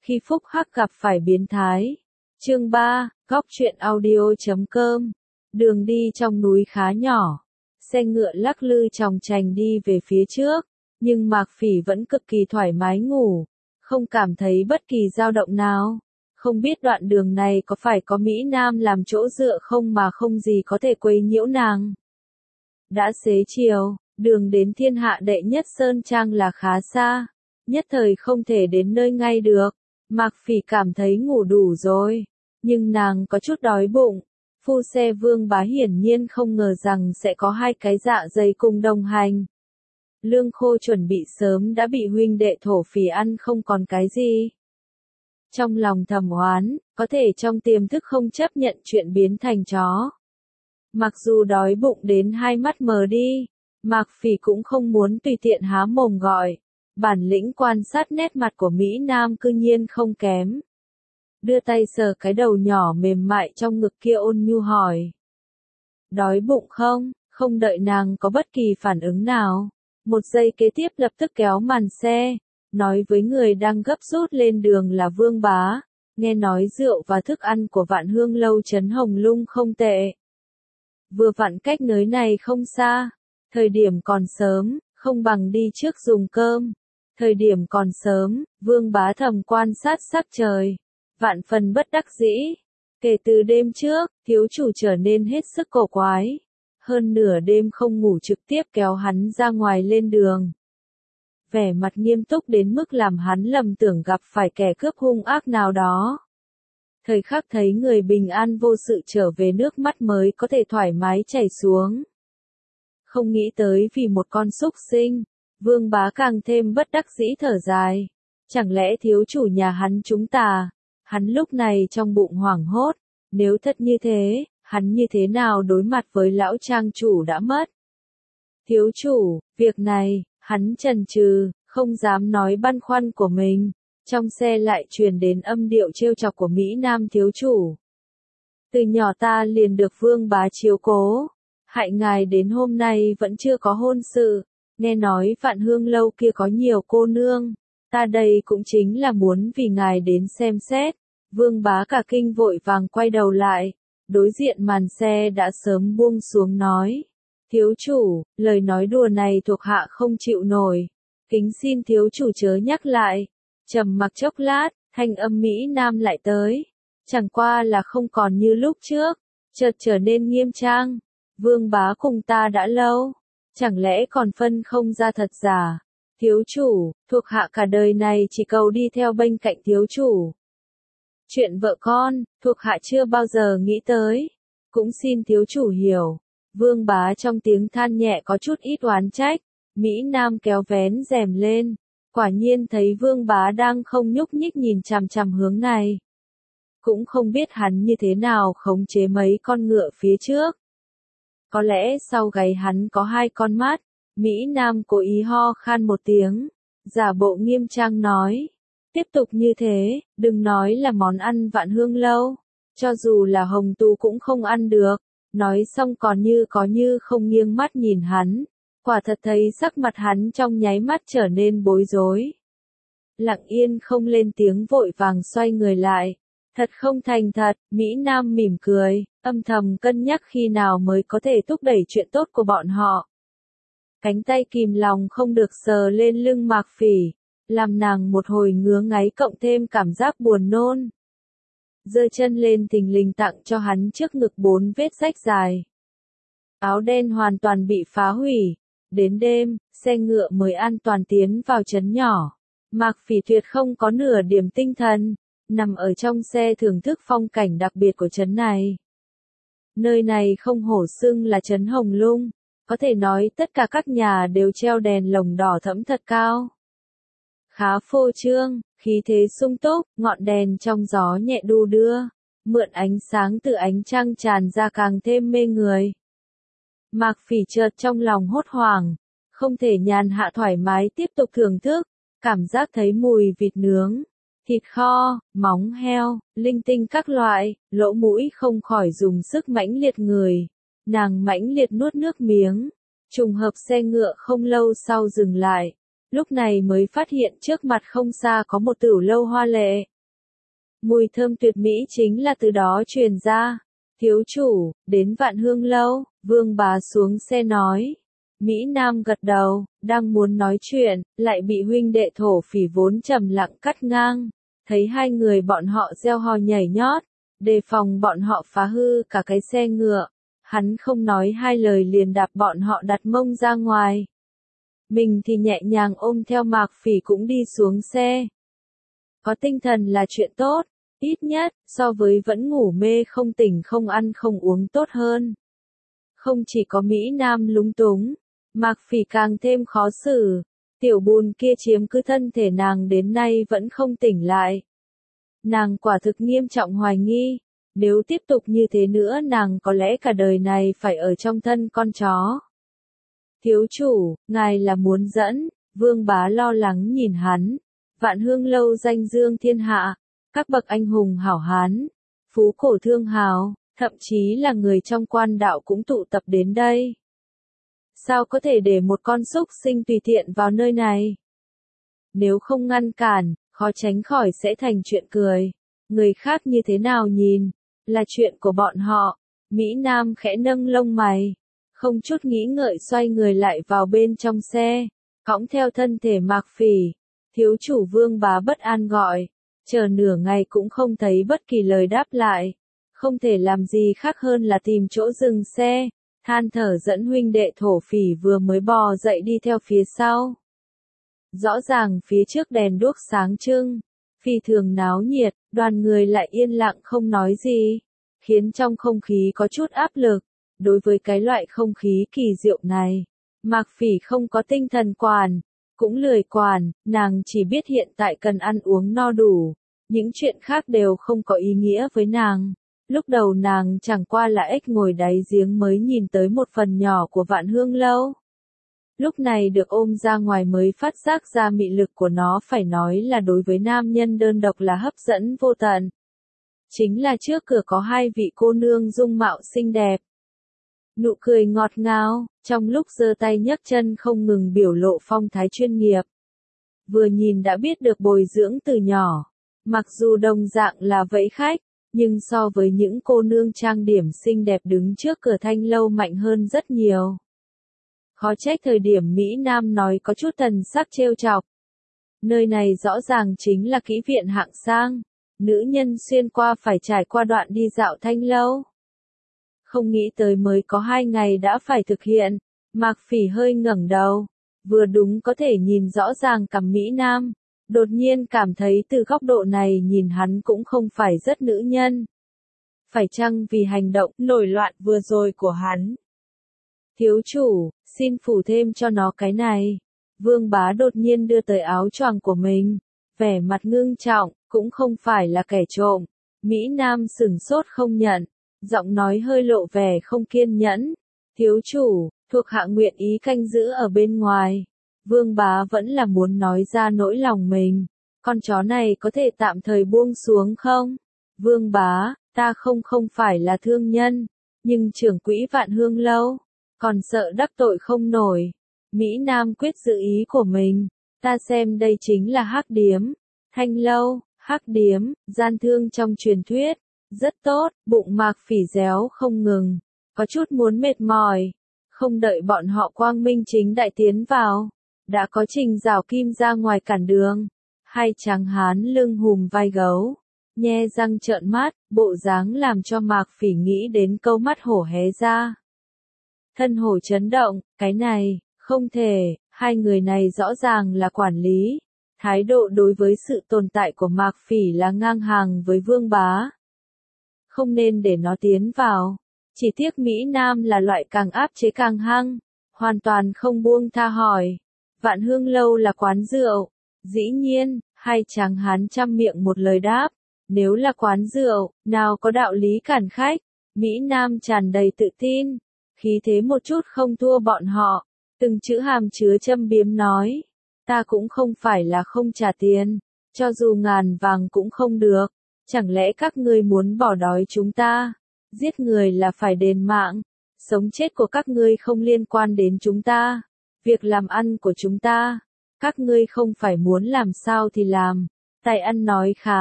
khi phúc hắc gặp phải biến thái. Chương 3, Góc truyện audio.com. Đường đi trong núi khá nhỏ. Xe ngựa lắc lư chòng chành đi về phía trước, nhưng Mạc Phỉ vẫn cực kỳ thoải mái ngủ, không cảm thấy bất kỳ dao động nào. Không biết đoạn đường này có phải có Mỹ Nam làm chỗ dựa không mà không gì có thể quấy nhiễu nàng. Đã xế chiều, đường đến thiên hạ đệ nhất Sơn Trang là khá xa, nhất thời không thể đến nơi ngay được. Mạc Phỉ cảm thấy ngủ đủ rồi, nhưng nàng có chút đói bụng. Phu xe Vương Bá hiển nhiên không ngờ rằng sẽ có hai cái dạ dày cùng đồng hành. Lương khô chuẩn bị sớm đã bị huynh đệ thổ phỉ ăn không còn cái gì. Trong lòng thầm oán, có thể trong tiềm thức không chấp nhận chuyện biến thành chó. Mặc dù đói bụng đến hai mắt mờ đi, Mạc Phỉ cũng không muốn tùy tiện há mồm gọi. Bản lĩnh quan sát nét mặt của Mỹ Nam cư nhiên không kém. Đưa tay sờ cái đầu nhỏ mềm mại trong ngực kia ôn nhu hỏi. Đói bụng không? Không đợi nàng có bất kỳ phản ứng nào. Một giây kế tiếp lập tức kéo màn xe, nói với người đang gấp rút lên đường là Vương Bá. Nghe nói rượu và thức ăn của Vạn Hương lâu trấn Hồng Lung không tệ. Vừa vặn cách nơi này không xa. Thời điểm còn sớm, không bằng đi trước dùng cơm. Thời điểm còn sớm, Vương Bá thầm quan sát sắc trời. Vạn phần bất đắc dĩ. Kể từ đêm trước, thiếu chủ trở nên hết sức cổ quái. Hơn nửa đêm không ngủ trực tiếp kéo hắn ra ngoài lên đường. Vẻ mặt nghiêm túc đến mức làm hắn lầm tưởng gặp phải kẻ cướp hung ác nào đó. Thời khắc thấy người bình an vô sự trở về nước mắt mới có thể thoải mái chảy xuống. Không nghĩ tới vì một con súc sinh, Vương Bá càng thêm bất đắc dĩ thở dài. Chẳng lẽ thiếu chủ nhà hắn chúng ta? Hắn lúc này trong bụng hoảng hốt, nếu thật như thế, hắn như thế nào đối mặt với lão trang chủ đã mất? Thiếu chủ, việc này, hắn chần chừ, không dám nói băn khoăn của mình. Trong xe lại truyền đến âm điệu trêu chọc của Mỹ Nam thiếu chủ. Từ nhỏ ta liền được Vương Bá chiếu cố, hại ngài đến hôm nay vẫn chưa có hôn sự, nghe nói Vạn Hương lâu kia có nhiều cô nương, ta đây cũng chính là muốn vì ngài đến xem xét. Vương Bá cả kinh vội vàng quay đầu lại, đối diện màn xe đã sớm buông xuống nói. Thiếu chủ, lời nói đùa này thuộc hạ không chịu nổi, kính xin thiếu chủ chớ nhắc lại. Trầm mặc chốc lát, thanh âm Mỹ Nam lại tới. Chẳng qua là không còn như lúc trước, chợt trở nên nghiêm trang. Vương Bá cùng ta đã lâu, chẳng lẽ còn phân không ra thật giả. Thiếu chủ, thuộc hạ cả đời này chỉ cầu đi theo bên cạnh thiếu chủ. Chuyện vợ con, thuộc hạ chưa bao giờ nghĩ tới. Cũng xin thiếu chủ hiểu. Vương Bá trong tiếng than nhẹ có chút ít oán trách. Mỹ Nam kéo vén rèm lên. Quả nhiên thấy Vương Bá đang không nhúc nhích nhìn chằm chằm hướng này. Cũng không biết hắn như thế nào khống chế mấy con ngựa phía trước. Có lẽ sau gáy hắn có hai con mắt. Mỹ Nam cố ý ho khan một tiếng. Giả bộ nghiêm trang nói. Tiếp tục như thế, đừng nói là món ăn Vạn Hương lâu. Cho dù là Hồng Tu cũng không ăn được. Nói xong còn như có như không nghiêng mắt nhìn hắn. Quả thật thấy sắc mặt hắn trong nháy mắt trở nên bối rối. Lặng yên không lên tiếng vội vàng xoay người lại. Thật không thành thật, Mỹ Nam mỉm cười, âm thầm cân nhắc khi nào mới có thể thúc đẩy chuyện tốt của bọn họ. Cánh tay kìm lòng không được sờ lên lưng Mạc Phỉ, làm nàng một hồi ngứa ngáy cộng thêm cảm giác buồn nôn. Giơ chân lên thình lình tặng cho hắn trước ngực 4 vết rách dài. Áo đen hoàn toàn bị phá hủy. Đến đêm, xe ngựa mới an toàn tiến vào trấn nhỏ. Mạc Phỉ tuyệt không có nửa điểm tinh thần, nằm ở trong xe thưởng thức phong cảnh đặc biệt của trấn này. Nơi này không hổ xưng là trấn Hồng Lung, có thể nói tất cả các nhà đều treo đèn lồng đỏ thẫm thật cao. Khá phô trương, khí thế sung túc, ngọn đèn trong gió nhẹ đu đưa, mượn ánh sáng từ ánh trăng tràn ra càng thêm mê người. Mạc Phỉ chợt trong lòng hốt hoảng, không thể nhàn hạ thoải mái tiếp tục thưởng thức, cảm giác thấy mùi vịt nướng, thịt kho, móng heo, linh tinh các loại, lỗ mũi không khỏi dùng sức mãnh liệt người. Nàng mãnh liệt nuốt nước miếng, trùng hợp xe ngựa không lâu sau dừng lại, lúc này mới phát hiện trước mặt không xa có một tửu lâu hoa lệ. Mùi thơm tuyệt mỹ chính là từ đó truyền ra. Thiếu chủ, đến Vạn Hương lâu, Vương Bá xuống xe nói. Mỹ Nam gật đầu, đang muốn nói chuyện, lại bị huynh đệ thổ phỉ vốn trầm lặng cắt ngang. Thấy hai người bọn họ reo hò nhảy nhót, đề phòng bọn họ phá hư cả cái xe ngựa. Hắn không nói hai lời liền đạp bọn họ đặt mông ra ngoài. Mình thì nhẹ nhàng ôm theo Mạc Phỉ cũng đi xuống xe. Có tinh thần là chuyện tốt, ít nhất, so với vẫn ngủ mê không tỉnh không ăn không uống tốt hơn. Không chỉ có Mỹ Nam lúng túng, Mạc Phỉ càng thêm khó xử, tiểu bùn kia chiếm cứ thân thể nàng đến nay vẫn không tỉnh lại. Nàng quả thực nghiêm trọng hoài nghi, nếu tiếp tục như thế nữa nàng có lẽ cả đời này phải ở trong thân con chó. Thiếu chủ, ngài là muốn dẫn, Vương Bá lo lắng nhìn hắn. Vạn Hương lâu danh dương thiên hạ, các bậc anh hùng hảo hán, phú cổ thương hào, thậm chí là người trong quan đạo cũng tụ tập đến đây. Sao có thể để một con súc sinh tùy tiện vào nơi này? Nếu không ngăn cản, khó tránh khỏi sẽ thành chuyện cười. Người khác như thế nào nhìn, là chuyện của bọn họ. Mỹ Nam khẽ nâng lông mày, không chút nghĩ ngợi xoay người lại vào bên trong xe, cõng theo thân thể Mạc Phỉ. Thiếu chủ Vương Bá bất an gọi, chờ nửa ngày cũng không thấy bất kỳ lời đáp lại. Không thể làm gì khác hơn là tìm chỗ dừng xe, than thở dẫn huynh đệ thổ phỉ vừa mới bò dậy đi theo phía sau. Rõ ràng phía trước đèn đuốc sáng trưng, phi thường náo nhiệt, đoàn người lại yên lặng không nói gì, khiến trong không khí có chút áp lực. Đối với cái loại không khí kỳ diệu này, Mạc Phỉ không có tinh thần quản, cũng lười quản, nàng chỉ biết hiện tại cần ăn uống no đủ, những chuyện khác đều không có ý nghĩa với nàng. Lúc đầu nàng chẳng qua là ếch ngồi đáy giếng mới nhìn tới một phần nhỏ của Vạn Hương lâu. Lúc này được ôm ra ngoài mới phát giác ra mị lực của nó, phải nói là đối với nam nhân đơn độc là hấp dẫn vô tận. Chính là trước cửa có hai vị cô nương dung mạo xinh đẹp. Nụ cười ngọt ngào, trong lúc giơ tay nhấc chân không ngừng biểu lộ phong thái chuyên nghiệp. Vừa nhìn đã biết được bồi dưỡng từ nhỏ. Mặc dù đồng dạng là vẫy khách, nhưng so với những cô nương trang điểm xinh đẹp đứng trước cửa thanh lâu mạnh hơn rất nhiều. Khó trách thời điểm Mỹ Nam nói có chút thần sắc trêu chọc. Nơi này rõ ràng chính là kỹ viện hạng sang. Nữ nhân xuyên qua phải trải qua đoạn đi dạo thanh lâu. Không nghĩ tới mới có 2 ngày đã phải thực hiện. Mạc Phỉ hơi ngẩng đầu, vừa đúng có thể nhìn rõ ràng cằm Mỹ Nam. Đột nhiên cảm thấy từ góc độ này nhìn hắn cũng không phải rất nữ nhân. Phải chăng vì hành động nổi loạn vừa rồi của hắn? Thiếu chủ, xin phủ thêm cho nó cái này. Vương Bá đột nhiên đưa tới áo choàng của mình, vẻ mặt ngưng trọng, cũng không phải là kẻ trộm. Mỹ Nam sửng sốt không nhận, giọng nói hơi lộ vẻ không kiên nhẫn. Thiếu chủ, thuộc hạ nguyện ý canh giữ ở bên ngoài. Vương Bá vẫn là muốn nói ra nỗi lòng mình. Con chó này có thể tạm thời buông xuống không? Vương Bá, ta không phải là thương nhân, nhưng trưởng quỹ Vạn Hương lâu, còn sợ đắc tội không nổi. Mỹ Nam quyết giữ ý của mình, ta xem đây chính là hắc điếm, thanh lâu, hắc điếm, gian thương trong truyền thuyết, rất tốt, bụng Mạc Phỉ réo không ngừng, có chút muốn mệt mỏi, không đợi bọn họ quang minh chính đại tiến vào, đã có Trình Giảo Kim ra ngoài cản đường, hai tráng hán lưng hùm vai gấu, nhe răng trợn mắt, bộ dáng làm cho Mạc Phỉ nghĩ đến câu mắt hổ hé ra. Thân hổ chấn động, cái này, không thể, hai người này rõ ràng là quản lý. Thái độ đối với sự tồn tại của Mạc Phỉ là ngang hàng với Vương Bá. Không nên để nó tiến vào. Chỉ tiếc Mỹ Nam là loại càng áp chế càng hăng, hoàn toàn không buông tha hỏi. Vạn Hương lâu là quán rượu. Dĩ nhiên, hai tráng hán trăm miệng một lời đáp. Nếu là quán rượu, nào có đạo lý cản khách. Mỹ Nam tràn đầy tự tin, khí thế một chút không thua bọn họ. Từng chữ hàm chứa châm biếm nói. Ta cũng không phải là không trả tiền, cho dù ngàn vàng cũng không được. Chẳng lẽ các ngươi muốn bỏ đói chúng ta? Giết người là phải đền mạng. Sống chết của các ngươi không liên quan đến chúng ta. Việc làm ăn của chúng ta, các ngươi không phải muốn làm sao thì làm. Tài ăn nói khá,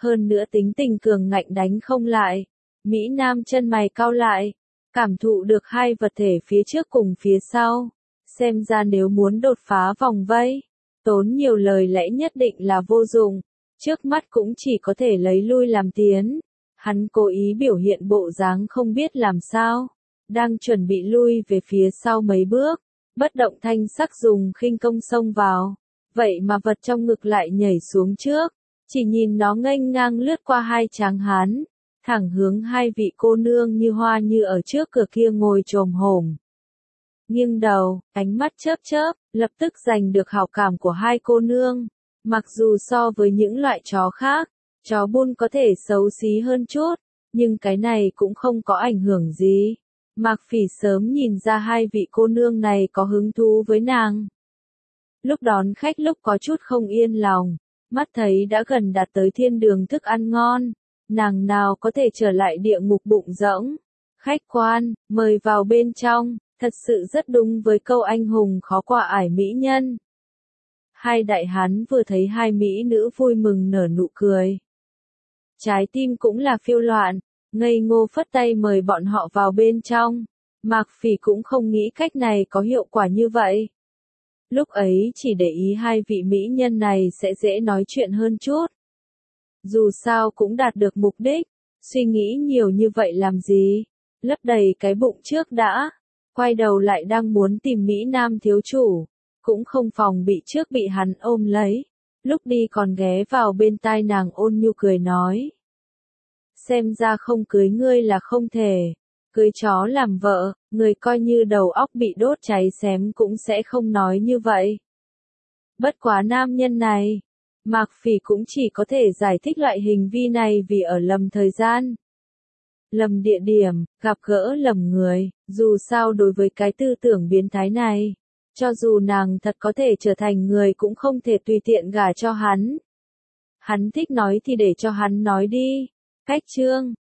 hơn nữa tính tình cường ngạnh đánh không lại. Mỹ Nam chân mày cau lại, cảm thụ được hai vật thể phía trước cùng phía sau. Xem ra nếu muốn đột phá vòng vây, tốn nhiều lời lẽ nhất định là vô dụng, trước mắt cũng chỉ có thể lấy lui làm tiến. Hắn cố ý biểu hiện bộ dáng không biết làm sao, đang chuẩn bị lui về phía sau mấy bước, bất động thanh sắc dùng khinh công xông vào, vậy mà vật trong ngực lại nhảy xuống trước, chỉ nhìn nó nghênh ngang lướt qua hai tráng hán, thẳng hướng hai vị cô nương như hoa như ở trước cửa kia ngồi chồm hổm. Nghiêng đầu, ánh mắt chớp chớp, lập tức giành được hảo cảm của hai cô nương. Mặc dù so với những loại chó khác, chó buôn có thể xấu xí hơn chút, nhưng cái này cũng không có ảnh hưởng gì. Mạc Phỉ sớm nhìn ra hai vị cô nương này có hứng thú với nàng. Lúc đón khách lúc có chút không yên lòng, mắt thấy đã gần đạt tới thiên đường thức ăn ngon, nàng nào có thể trở lại địa ngục bụng rỗng. Khách quan, mời vào bên trong, thật sự rất đúng với câu anh hùng khó qua ải mỹ nhân. Hai đại hán vừa thấy hai mỹ nữ vui mừng nở nụ cười. Trái tim cũng là phiêu loạn, ngây ngô phất tay mời bọn họ vào bên trong. Mạc Phỉ cũng không nghĩ cách này có hiệu quả như vậy. Lúc ấy chỉ để ý hai vị mỹ nhân này sẽ dễ nói chuyện hơn chút. Dù sao cũng đạt được mục đích, suy nghĩ nhiều như vậy làm gì, lấp đầy cái bụng trước đã, quay đầu lại đang muốn tìm Mỹ Nam thiếu chủ, cũng không phòng bị trước bị hắn ôm lấy, lúc đi còn ghé vào bên tai nàng ôn nhu cười nói. Xem ra không cưới ngươi là không thể, cưới chó làm vợ, người coi như đầu óc bị đốt cháy xém cũng sẽ không nói như vậy. Bất quá nam nhân này, Mạc Phỉ cũng chỉ có thể giải thích loại hình vi này vì ở lầm thời gian, lầm địa điểm, gặp gỡ lầm người, dù sao đối với cái tư tưởng biến thái này, cho dù nàng thật có thể trở thành người cũng không thể tùy tiện gả cho hắn. Hắn thích nói thì để cho hắn nói đi. Cách chương